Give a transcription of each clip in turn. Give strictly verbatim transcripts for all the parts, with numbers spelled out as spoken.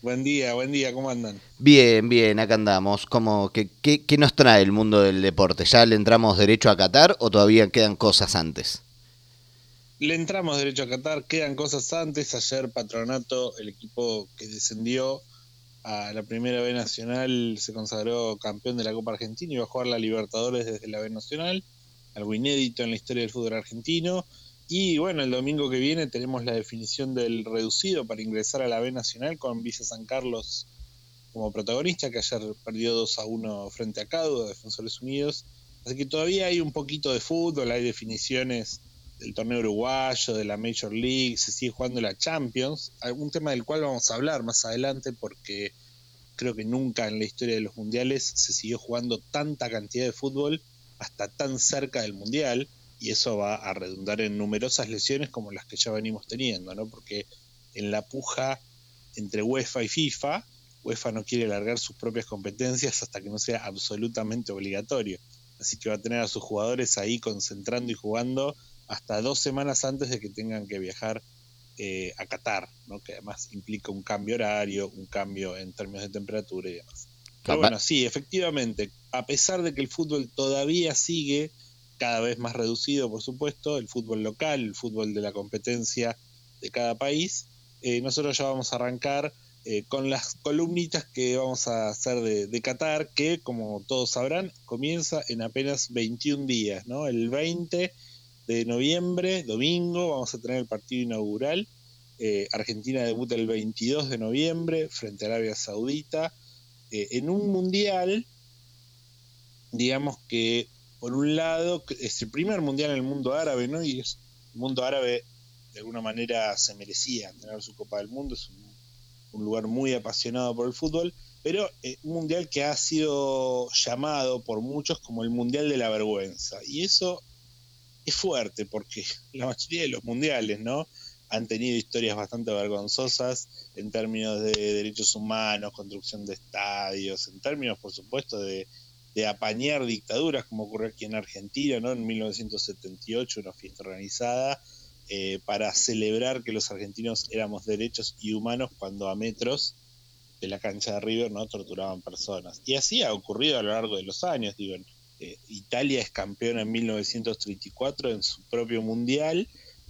Buen día, buen día, ¿cómo andan? Bien, bien, acá andamos. ¿Cómo, qué, qué, qué nos trae el mundo del deporte? ¿Ya le entramos derecho a Qatar o todavía quedan cosas antes? Le entramos derecho a Qatar, quedan cosas antes. Ayer Patronato, el equipo que descendió a la primera B Nacional, se consagró campeón de la Copa Argentina y va a jugar la Libertadores desde la B Nacional, algo inédito en la historia del fútbol argentino. Y bueno, el domingo que viene tenemos la definición del reducido para ingresar a la B Nacional con Villa San Carlos como protagonista, que ayer perdió dos a uno frente a Caudo, Defensores Unidos. Así que todavía hay un poquito de fútbol, hay definiciones del torneo uruguayo, de la Major League, se sigue jugando la Champions, algún tema del cual vamos a hablar más adelante porque creo que nunca en la historia de los mundiales se siguió jugando tanta cantidad de fútbol hasta tan cerca del mundial, y eso va a redundar en numerosas lesiones como las que ya venimos teniendo, ¿no? Porque en la puja entre UEFA y FIFA, UEFA no quiere largar sus propias competencias hasta que no sea absolutamente obligatorio. Así que va a tener a sus jugadores ahí concentrando y jugando hasta dos semanas antes de que tengan que viajar eh, a Qatar, ¿no? Que además implica un cambio horario, un cambio en términos de temperatura y demás. Pero Papá. bueno, sí, efectivamente, a pesar de que el fútbol todavía sigue cada vez más reducido, por supuesto, el fútbol local, el fútbol de la competencia de cada país, eh, nosotros ya vamos a arrancar eh, con las columnitas que vamos a hacer de, de Qatar, que como todos sabrán, comienza en apenas veintiún días, ¿no? El veinte de noviembre, domingo, vamos a tener el partido inaugural. Eh, Argentina debuta el veintidós de noviembre frente a Arabia Saudita, eh, en un mundial, digamos que por un lado es el primer mundial en el mundo árabe, ¿no? Y es, el mundo árabe de alguna manera se merecía tener su Copa del Mundo, es un, un lugar muy apasionado por el fútbol, pero eh, un mundial que ha sido llamado por muchos como el mundial de la vergüenza, y eso es fuerte porque la mayoría de los mundiales, ¿no? Han tenido historias bastante vergonzosas en términos de derechos humanos, construcción de estadios, en términos, por supuesto, de, de apañar dictaduras, como ocurrió aquí en Argentina, ¿no? En mil novecientos setenta y ocho, una fiesta organizada eh, para celebrar que los argentinos éramos derechos y humanos cuando a metros de la cancha de River no torturaban personas. Y así ha ocurrido a lo largo de los años, digo, eh, Italia es campeona en mil novecientos treinta y cuatro en su propio mundial,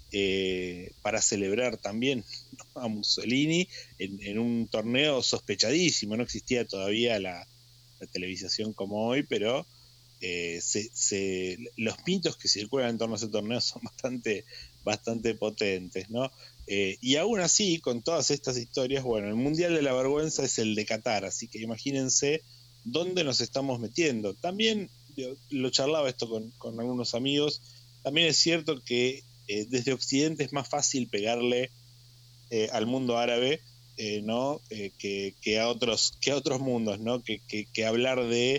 eh, para celebrar también, ¿no?, a Mussolini en, en, un torneo sospechadísimo. No existía todavía la, la televisación como hoy, pero eh, se, se, los mitos que circulan en torno a ese torneo son bastante, bastante potentes, ¿no? Eh, y aún así, con todas estas historias, bueno, el Mundial de la Vergüenza es el de Qatar, así que imagínense dónde nos estamos metiendo. También, yo, lo charlaba esto con, con algunos amigos, también es cierto que eh, desde Occidente es más fácil pegarle eh, al mundo árabe, eh, ¿no? Eh, que, que, a otros, que a otros mundos, ¿no? Que, que, que hablar de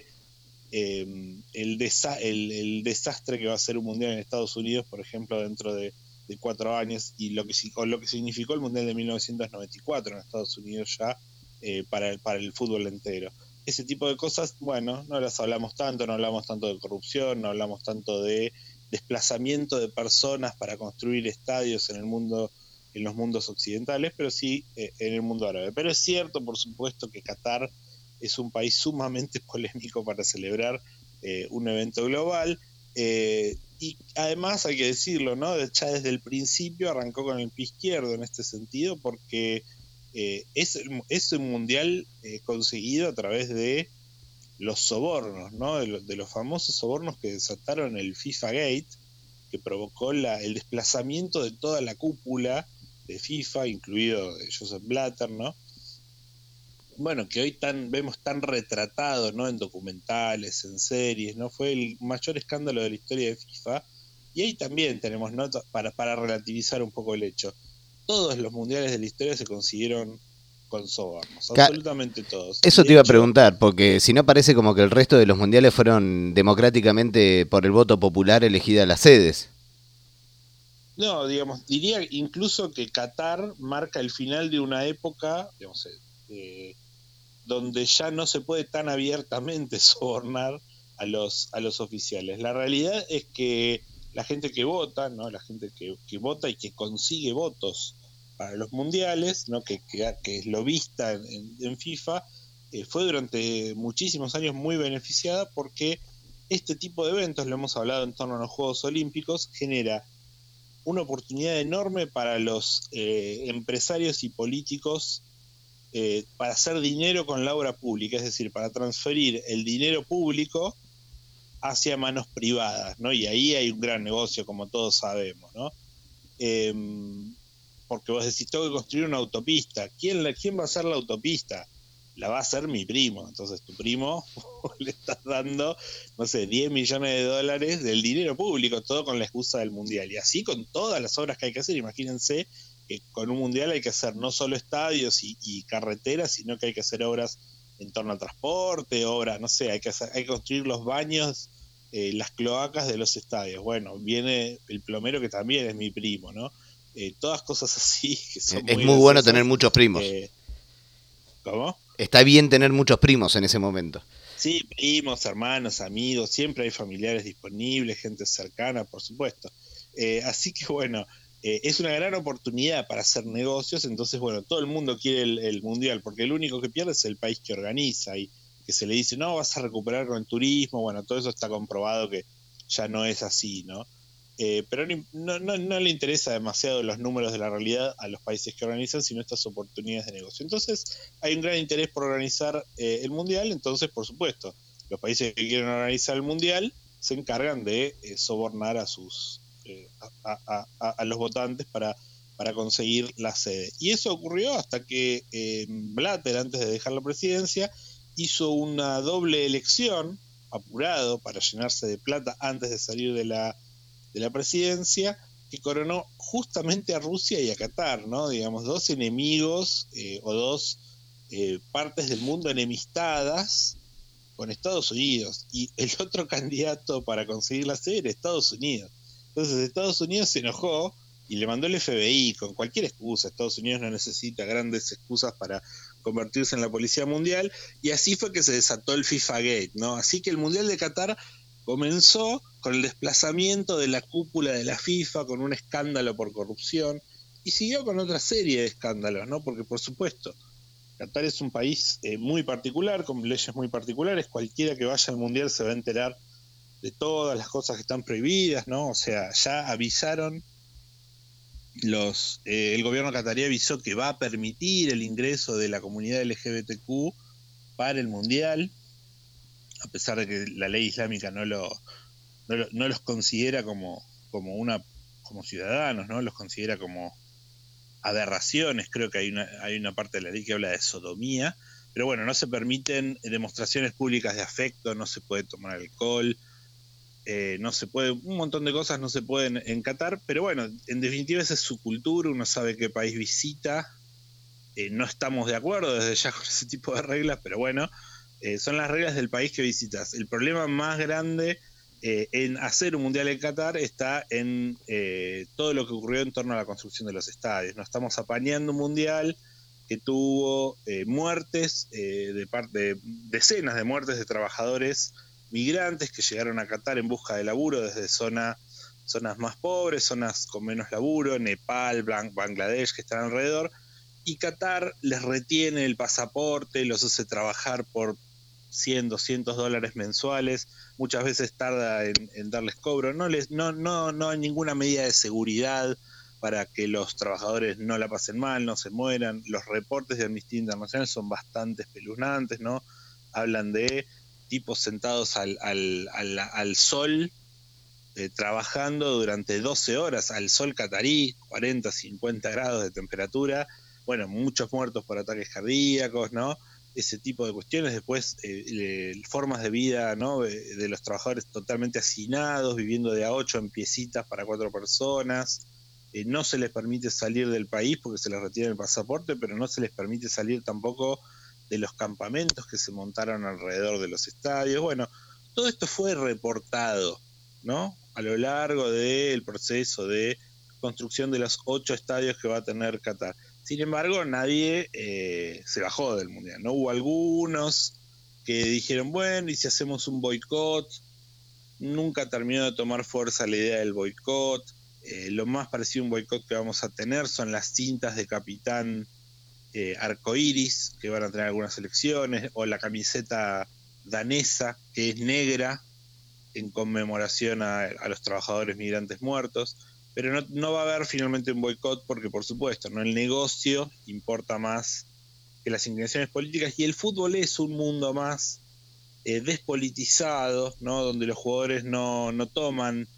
eh, el, desa el, el desastre que va a ser un mundial en Estados Unidos, por ejemplo, dentro de, de cuatro años, y lo que, o lo que significó el mundial de mil novecientos noventa y cuatro en Estados Unidos ya, eh, para, el, para el fútbol entero. Ese tipo de cosas, bueno, no las hablamos tanto, no hablamos tanto de corrupción, no hablamos tanto de desplazamiento de personas para construir estadios en el mundo, en los mundos occidentales, pero sí eh, en el mundo árabe. Pero es cierto, por supuesto, que Qatar es un país sumamente polémico para celebrar eh, un evento global, eh, y además hay que decirlo, ¿no? Ya desde el principio arrancó con el pie izquierdo en este sentido, porque eh, es, es un mundial eh, conseguido a través de los sobornos, ¿no? De, lo, de los famosos sobornos que desataron el FIFA Gate, que provocó la, el desplazamiento de toda la cúpula de FIFA, incluido de Joseph Blatter, ¿no? Bueno, que hoy tan, vemos tan retratado, ¿no? En documentales, en series, ¿no? Fue el mayor escándalo de la historia de FIFA. Y ahí también tenemos notas para, para relativizar un poco el hecho. Todos los mundiales de la historia se consiguieron con sobornos, absolutamente todos. Y Eso te de iba a hecho, preguntar, porque si no parece como que el resto de los mundiales fueron democráticamente por el voto popular elegidas las sedes. no, digamos, diría incluso que Qatar marca el final de una época, digamos, eh, donde ya no se puede tan abiertamente sobornar a los, a los oficiales. La realidad es que la gente que vota, ¿no? La gente que, que vota y que consigue votos para los mundiales, ¿no? que, que, que es lobista en, en FIFA, eh, fue durante muchísimos años muy beneficiada porque este tipo de eventos, lo hemos hablado en torno a los Juegos Olímpicos, genera una oportunidad enorme para los eh, empresarios y políticos eh, para hacer dinero con la obra pública, es decir, para transferir el dinero público hacia manos privadas, ¿no? Y ahí hay un gran negocio, como todos sabemos, ¿no? Eh, porque vos decís, tengo que construir una autopista. ¿Quién, la, ¿Quién va a hacer la autopista? La va a hacer mi primo. Entonces tu primo le estás dando, no sé, diez millones de dólares del dinero público, todo con la excusa del mundial. Y así con todas las obras que hay que hacer. Imagínense que con un mundial hay que hacer no solo estadios y, y carreteras, sino que hay que hacer obras en torno al transporte, obras, no sé, hay que, hacer, hay que construir los baños, eh, las cloacas de los estadios. Bueno, viene el plomero que también es mi primo, ¿no? Eh, todas cosas así que son es muy, muy bueno tener muchos primos. Eh, ¿Cómo? Está bien tener muchos primos en ese momento. Sí, primos, hermanos, amigos, siempre hay familiares disponibles, gente cercana, por supuesto. Eh, así que bueno, eh, es una gran oportunidad para hacer negocios, entonces bueno, todo el mundo quiere el, el mundial, porque el único que pierde es el país que organiza y que se le dice, no, vas a recuperar con el turismo, bueno, todo eso está comprobado que ya no es así, ¿no? Eh, pero no, no, no le interesa demasiado los números de la realidad a los países que organizan, sino estas oportunidades de negocio. Entonces hay un gran interés por organizar eh, el mundial, entonces por supuesto los países que quieren organizar el mundial se encargan de eh, sobornar a sus eh, a, a, a, a los votantes para, para conseguir la sede. Y eso ocurrió hasta que eh, Blatter, antes de dejar la presidencia, hizo una doble elección, apurado para llenarse de plata antes de salir de la de la presidencia, que coronó justamente a Rusia y a Qatar, ¿no? Digamos, dos enemigos eh, o dos eh, partes del mundo enemistadas con Estados Unidos. Y el otro candidato para conseguir la sede era Estados Unidos. Entonces Estados Unidos se enojó y le mandó el F B I con cualquier excusa. Estados Unidos no necesita grandes excusas para convertirse en la policía mundial, y así fue que se desató el FIFA Gate, ¿no? Así que el Mundial de Qatar comenzó con el desplazamiento de la cúpula de la FIFA, con un escándalo por corrupción, y siguió con otra serie de escándalos, ¿no? Porque, por supuesto, Qatar es un país eh, muy particular, con leyes muy particulares. Cualquiera que vaya al Mundial se va a enterar de todas las cosas que están prohibidas, ¿no? O sea, ya avisaron, los eh, el gobierno catarí avisó que va a permitir el ingreso de la comunidad L G B T Q para el Mundial, a pesar de que la ley islámica no lo no, lo, no los considera como como una como ciudadanos, ¿no? Los considera como aberraciones. Creo que hay una hay una parte de la ley que habla de sodomía, pero bueno, no se permiten demostraciones públicas de afecto, no se puede tomar alcohol, eh, no se puede, un montón de cosas no se pueden en Qatar, pero bueno, en definitiva esa es su cultura, uno sabe qué país visita. Eh, no estamos de acuerdo desde ya con ese tipo de reglas, pero bueno, eh, son las reglas del país que visitas. El problema más grande eh, en hacer un mundial en Qatar está en eh, todo lo que ocurrió en torno a la construcción de los estadios. No estamos apañando un mundial que tuvo eh, muertes, eh, de parte de decenas de muertes de trabajadores migrantes que llegaron a Qatar en busca de laburo desde zona, zonas más pobres, zonas con menos laburo, Nepal, Bangladesh, que están alrededor, y Qatar les retiene el pasaporte, los hace trabajar por cien, doscientos dólares mensuales, muchas veces tarda en, en darles cobro, no, les, no, no, no hay ninguna medida de seguridad para que los trabajadores no la pasen mal, no se mueran. Los reportes de Amnistía Internacional son bastante espeluznantes, ¿no? Hablan de tipos sentados al, al, al, al sol, eh, trabajando durante doce horas al sol catarí, cuarenta, cincuenta grados de temperatura, bueno, muchos muertos por ataques cardíacos, ¿no? Ese tipo de cuestiones. Después eh, eh, formas de vida, ¿no? De, de los trabajadores totalmente hacinados, viviendo de a ocho en piecitas para cuatro personas. Eh, no se les permite salir del país porque se les retira el pasaporte, pero no se les permite salir tampoco de los campamentos que se montaron alrededor de los estadios. Bueno, todo esto fue reportado, ¿no? A lo largo del proceso de construcción de los ocho estadios que va a tener Qatar. Sin embargo, nadie eh, se bajó del mundial, ¿no? Hubo algunos que dijeron, bueno, ¿y si hacemos un boicot? Nunca terminó de tomar fuerza la idea del boicot. Eh, lo más parecido a un boicot que vamos a tener son las cintas de capitán eh, arcoíris que van a tener algunas selecciones, o la camiseta danesa que es negra en conmemoración a, a los trabajadores migrantes muertos. Pero no, no va a haber finalmente un boicot porque, por supuesto, no, el negocio importa más que las inclinaciones políticas, y el fútbol es un mundo más eh, despolitizado, ¿no? Donde los jugadores no, no toman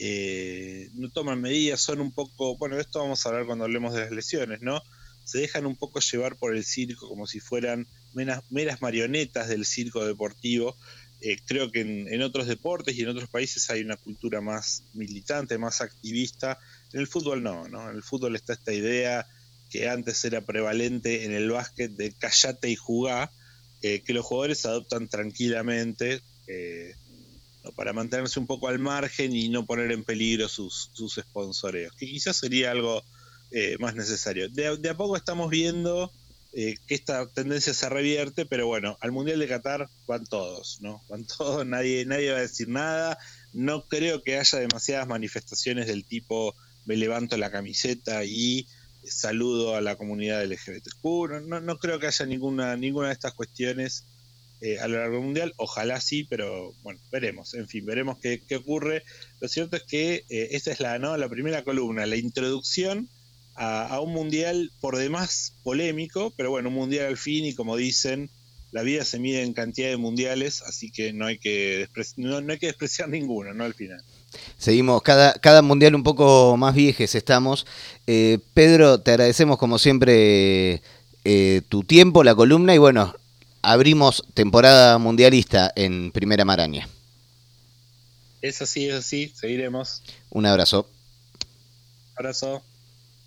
eh, no toman medidas, son un poco, bueno, de esto vamos a hablar cuando hablemos de las lesiones, ¿no? Se dejan un poco llevar por el circo como si fueran meras, meras marionetas del circo deportivo. Eh, creo que en, en otros deportes y en otros países hay una cultura más militante, más activista. En el fútbol no, ¿no? En el fútbol está esta idea que antes era prevalente en el básquet de callate y jugá, eh, que los jugadores adoptan tranquilamente, eh, ¿no? Para mantenerse un poco al margen y no poner en peligro sus, sus sponsoreos, que quizás sería algo eh, más necesario. De, de a poco estamos viendo eh, que esta tendencia se revierte, pero bueno, al Mundial de Qatar van todos, ¿no? Van todos, nadie, nadie va a decir nada. No creo que haya demasiadas manifestaciones del tipo me levanto la camiseta y saludo a la comunidad L G B T Q. No, no, no creo que haya ninguna, ninguna de estas cuestiones eh, a lo largo del Mundial. Ojalá sí, pero bueno, veremos. En fin, veremos qué, qué ocurre. Lo cierto es que eh, esta es la, ¿no? la primera columna, la introducción a, a un Mundial por demás polémico, pero bueno, un Mundial al fin, y como dicen, la vida se mide en cantidad de mundiales, así que no hay que, despre- no, no hay que despreciar ninguno, ¿no? Al final. Seguimos cada, cada mundial un poco más viejes estamos. Eh, Pedro, te agradecemos como siempre eh, tu tiempo, la columna, y bueno, abrimos temporada mundialista en Primera Maraña. Es así, es así, seguiremos. Un abrazo. Abrazo.